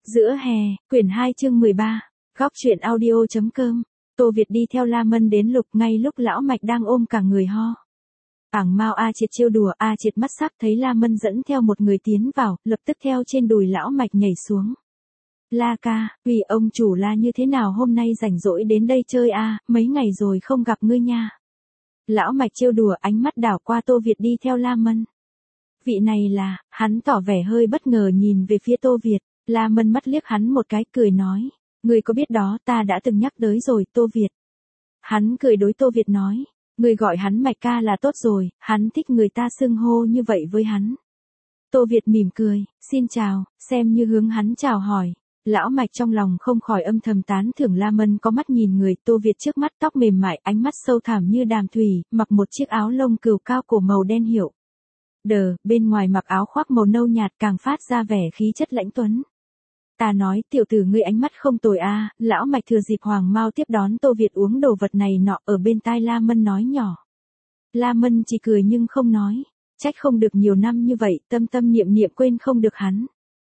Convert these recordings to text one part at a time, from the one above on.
Giữa hè, quyển 2 chương 13, góc truyện audio.com, Tô Việt đi theo La Mân đến Lục ngay lúc lão Mạch đang ôm cả người ho. Ảng Mao A Triệt trêu đùa, A Triệt mắt sắc thấy La Mân dẫn theo một người tiến vào, lập tức theo trên đùi lão Mạch nhảy xuống. La ca, vì ông chủ La như thế nào hôm nay rảnh rỗi đến đây chơi a, mấy ngày rồi không gặp ngươi nha. Lão Mạch trêu đùa, ánh mắt đảo qua Tô Việt đi theo La Mân. Vị này là, hắn tỏ vẻ hơi bất ngờ nhìn về phía Tô Việt. La Mân mắt liếc hắn một cái cười nói, ngươi có biết đó, ta đã từng nhắc tới rồi, Tô Việt. Hắn cười đối Tô Việt nói, ngươi gọi hắn Mạch ca là tốt rồi, hắn thích người ta xưng hô như vậy với hắn. Tô Việt mỉm cười, xin chào, xem như hướng hắn chào hỏi. Lão Mạch trong lòng không khỏi âm thầm tán thưởng La Mân có mắt nhìn người. Tô Việt trước mắt tóc mềm mại, ánh mắt sâu thẳm như đàm thủy, mặc một chiếc áo lông cừu cao cổ màu đen hiệu. Bên ngoài mặc áo khoác màu nâu nhạt càng phát ra vẻ khí chất lãnh tuấn. Ta nói, tiểu tử ngươi ánh mắt không tồi a. Lão Mạch thừa dịp Hoàng Mao tiếp đón Tô Việt uống đồ vật này nọ ở bên tai La Mân nói nhỏ. La Mân chỉ cười nhưng không nói, trách không được nhiều năm như vậy, tâm tâm niệm niệm quên không được hắn.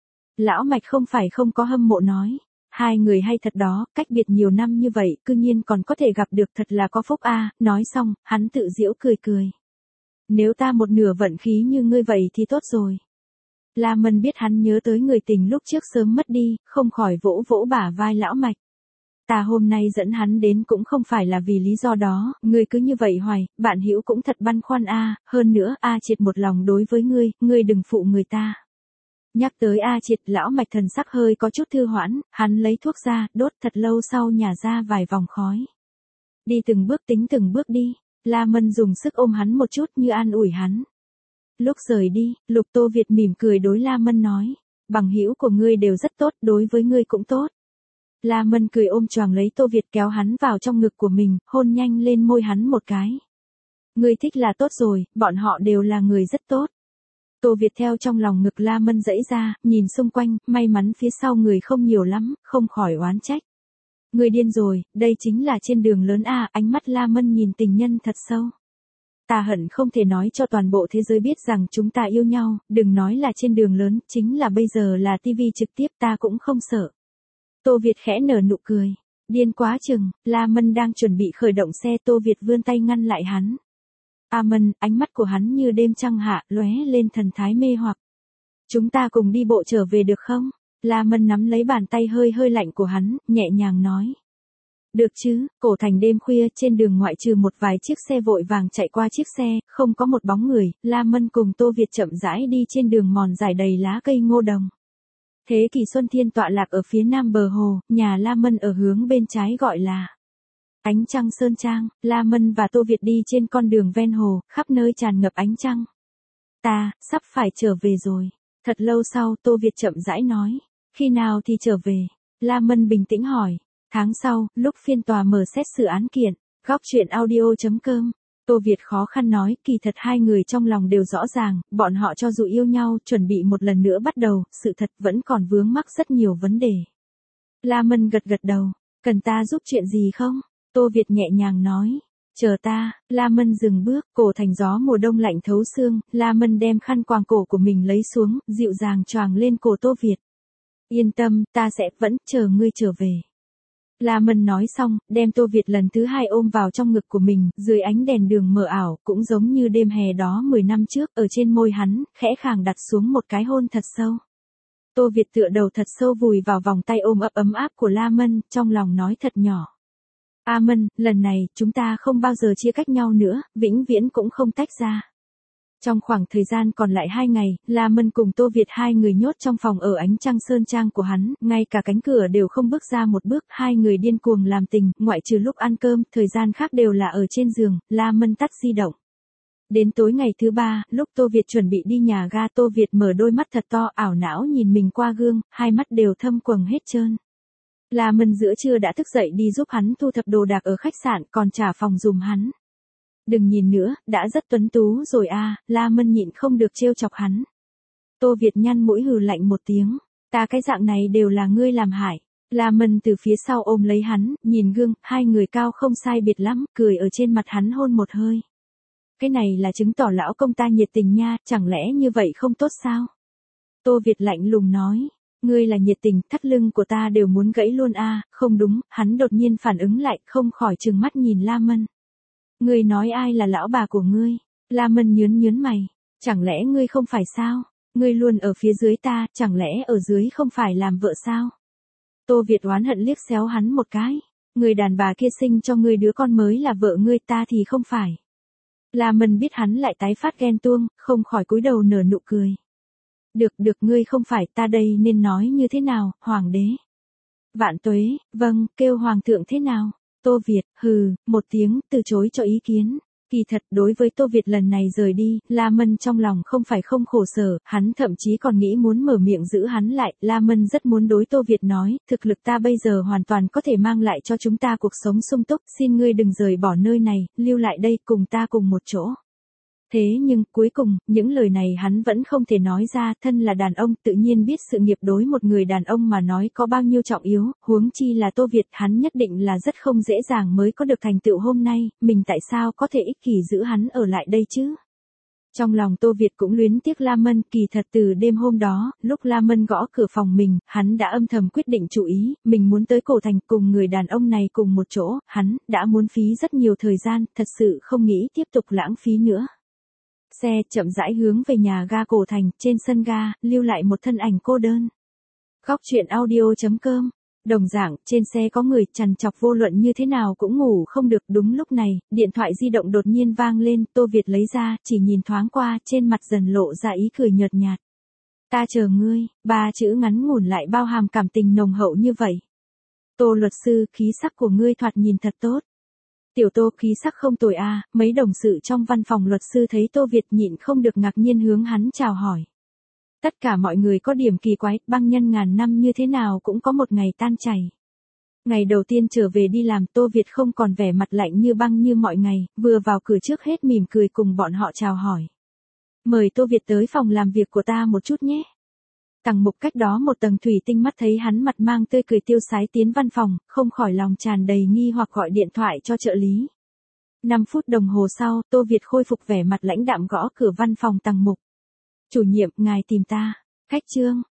Lão Mạch không phải không có hâm mộ nói, hai người hay thật đó, cách biệt nhiều năm như vậy, cư nhiên còn có thể gặp được, thật là có phúc a. Nói xong, hắn tự giễu cười cười. Nếu ta một nửa vận khí như ngươi vậy thì tốt rồi. La Mân biết hắn nhớ tới người tình lúc trước sớm mất đi, không khỏi vỗ vỗ bả vai lão Mạch. Ta hôm nay dẫn hắn đến cũng không phải là vì lý do đó, ngươi cứ như vậy hoài, bạn hữu cũng thật băn khoăn a. Hơn nữa A Triệt một lòng đối với ngươi đừng phụ người ta. Nhắc tới A Triệt, lão Mạch thần sắc hơi có chút thư hoãn, hắn lấy thuốc ra, đốt thật lâu sau nhả ra vài vòng khói. Đi từng bước tính từng bước đi. La Mân dùng sức ôm hắn một chút như an ủi hắn. Lúc rời đi, Lục Tô Việt mỉm cười đối La Mân nói, bằng hữu của ngươi đều rất tốt, đối với ngươi cũng tốt. La Mân cười ôm choàng lấy Tô Việt kéo hắn vào trong ngực của mình, hôn nhanh lên môi hắn một cái. Ngươi thích là tốt rồi, bọn họ đều là người rất tốt. Tô Việt theo trong lòng ngực La Mân dãy ra, nhìn xung quanh, may mắn phía sau người không nhiều lắm, không khỏi oán trách. Ngươi điên rồi, đây chính là trên đường lớn a. Ánh mắt La Mân nhìn tình nhân thật sâu. Ta hận không thể nói cho toàn bộ thế giới biết rằng chúng ta yêu nhau, đừng nói là trên đường lớn, chính là bây giờ là tivi trực tiếp ta cũng không sợ. Tô Việt khẽ nở nụ cười. Điên quá chừng, La Mân đang chuẩn bị khởi động xe, Tô Việt vươn tay ngăn lại hắn. A Mân, ánh mắt của hắn như đêm trăng hạ, lóe lên thần thái mê hoặc. Chúng ta cùng đi bộ trở về được không? La Mân nắm lấy bàn tay hơi hơi lạnh của hắn, nhẹ nhàng nói. Được chứ, cổ thành đêm khuya, trên đường ngoại trừ một vài chiếc xe vội vàng chạy qua chiếc xe, không có một bóng người. La Mân cùng Tô Việt chậm rãi đi trên đường mòn dài đầy lá cây ngô đồng. Thế Kỷ Xuân Thiên tọa lạc ở phía nam bờ hồ, nhà La Mân ở hướng bên trái gọi là Ánh Trăng Sơn Trang. La Mân và Tô Việt đi trên con đường ven hồ, khắp nơi tràn ngập ánh trăng. Ta, sắp phải trở về rồi. Thật lâu sau, Tô Việt chậm rãi nói. Khi nào thì trở về? La Mân bình tĩnh hỏi. Tháng sau, lúc phiên tòa mở xét xử án kiện. Góc truyện audio.com. Tô Việt khó khăn nói, kỳ thật hai người trong lòng đều rõ ràng, bọn họ cho dù yêu nhau, chuẩn bị một lần nữa bắt đầu, sự thật vẫn còn vướng mắc rất nhiều vấn đề. La Mân gật gật đầu. Cần ta giúp chuyện gì không? Tô Việt nhẹ nhàng nói. Chờ ta. La Mân dừng bước, cổ thành gió mùa đông lạnh thấu xương. La Mân đem khăn quàng cổ của mình lấy xuống, dịu dàng choàng lên cổ Tô Việt. Yên tâm, ta sẽ vẫn chờ ngươi trở về. La Mân nói xong, đem Tô Việt lần thứ hai ôm vào trong ngực của mình, dưới ánh đèn đường mờ ảo, cũng giống như đêm hè đó 10 năm trước, ở trên môi hắn, khẽ khàng đặt xuống một cái hôn thật sâu. Tô Việt tựa đầu thật sâu vùi vào vòng tay ôm ấm áp của La Mân, trong lòng nói thật nhỏ. A Mân, lần này, chúng ta không bao giờ chia cách nhau nữa, vĩnh viễn cũng không tách ra. Trong khoảng thời gian còn lại 2 ngày, La Mân cùng Tô Việt hai người nhốt trong phòng ở Ánh Trăng Sơn Trang của hắn, ngay cả cánh cửa đều không bước ra một bước, hai người điên cuồng làm tình, ngoại trừ lúc ăn cơm, thời gian khác đều là ở trên giường. La Mân tắt di động. Đến tối ngày thứ 3, lúc Tô Việt chuẩn bị đi nhà ga, Tô Việt mở đôi mắt thật to, ảo não nhìn mình qua gương, hai mắt đều thâm quầng hết trơn. La Mân giữa trưa đã thức dậy đi giúp hắn thu thập đồ đạc ở khách sạn, còn trả phòng giùm hắn. Đừng nhìn nữa, đã rất tuấn tú rồi a. La Mân nhịn không được trêu chọc hắn. Tô Việt nhăn mũi hừ lạnh một tiếng. Ta cái dạng này đều là ngươi làm hại. La Mân từ phía sau ôm lấy hắn, nhìn gương, hai người cao không sai biệt lắm, cười ở trên mặt hắn hôn một hơi. Cái này là chứng tỏ lão công ta nhiệt tình nha, chẳng lẽ như vậy không tốt sao? Tô Việt lạnh lùng nói. Ngươi là nhiệt tình, thắt lưng của ta đều muốn gãy luôn a. Không đúng, hắn đột nhiên phản ứng lại, không khỏi trừng mắt nhìn La Mân. Ngươi nói ai là lão bà của ngươi? La Mân nhớn nhớn mày. Chẳng lẽ ngươi không phải sao? Ngươi luôn ở phía dưới ta, chẳng lẽ ở dưới không phải làm vợ sao? Tô Việt oán hận liếc xéo hắn một cái. Người đàn bà kia sinh cho ngươi đứa con mới là vợ ngươi, ta thì không phải. La Mân biết hắn lại tái phát ghen tuông, không khỏi cúi đầu nở nụ cười. Được, ngươi không phải, ta đây nên nói như thế nào, hoàng đế? Vạn tuế, vâng, kêu hoàng thượng thế nào? Tô Việt, hừ, một tiếng, từ chối cho ý kiến. Kỳ thật, đối với Tô Việt lần này rời đi, La Mân trong lòng không phải không khổ sở, hắn thậm chí còn nghĩ muốn mở miệng giữ hắn lại. La Mân rất muốn đối Tô Việt nói, thực lực ta bây giờ hoàn toàn có thể mang lại cho chúng ta cuộc sống sung túc, xin ngươi đừng rời bỏ nơi này, lưu lại đây cùng ta cùng một chỗ. Thế nhưng, cuối cùng, những lời này hắn vẫn không thể nói ra, thân là đàn ông, tự nhiên biết sự nghiệp đối một người đàn ông mà nói có bao nhiêu trọng yếu, huống chi là Tô Việt, hắn nhất định là rất không dễ dàng mới có được thành tựu hôm nay, mình tại sao có thể ích kỷ giữ hắn ở lại đây chứ? Trong lòng Tô Việt cũng luyến tiếc La Mân, kỳ thật từ đêm hôm đó, lúc La Mân gõ cửa phòng mình, hắn đã âm thầm quyết định chủ ý, mình muốn tới Cổ Thành cùng người đàn ông này cùng một chỗ, hắn đã muốn phí rất nhiều thời gian, thật sự không nghĩ tiếp tục lãng phí nữa. Xe chậm rãi hướng về nhà ga Cổ Thành, trên sân ga, lưu lại một thân ảnh cô đơn. Góc truyện audio.com. Đồng dạng, trên xe có người trằn trọc vô luận như thế nào cũng ngủ không được. Đúng lúc này, điện thoại di động đột nhiên vang lên, Tô Việt lấy ra, chỉ nhìn thoáng qua, trên mặt dần lộ ra ý cười nhợt nhạt. Ta chờ ngươi, ba chữ ngắn ngủn lại bao hàm cảm tình nồng hậu như vậy. Tô luật sư, khí sắc của ngươi thoạt nhìn thật tốt. Tiểu Tô, khí sắc không tồi a. Mấy đồng sự trong văn phòng luật sư thấy Tô Việt nhịn không được ngạc nhiên hướng hắn chào hỏi. Tất cả mọi người có điểm kỳ quái, băng nhân ngàn năm như thế nào cũng có một ngày tan chảy. Ngày đầu tiên trở về đi làm, Tô Việt không còn vẻ mặt lạnh như băng như mọi ngày, vừa vào cửa trước hết mỉm cười cùng bọn họ chào hỏi. Mời Tô Việt tới phòng làm việc của ta một chút nhé. Tằng Mục cách đó một tầng thủy tinh mắt thấy hắn mặt mang tươi cười tiêu sái tiến văn phòng, không khỏi lòng tràn đầy nghi hoặc gọi điện thoại cho trợ lý. 5 phút đồng hồ sau, Tô Việt khôi phục vẻ mặt lãnh đạm gõ cửa văn phòng Tằng Mục. Chủ nhiệm, ngài tìm ta. Khách trương,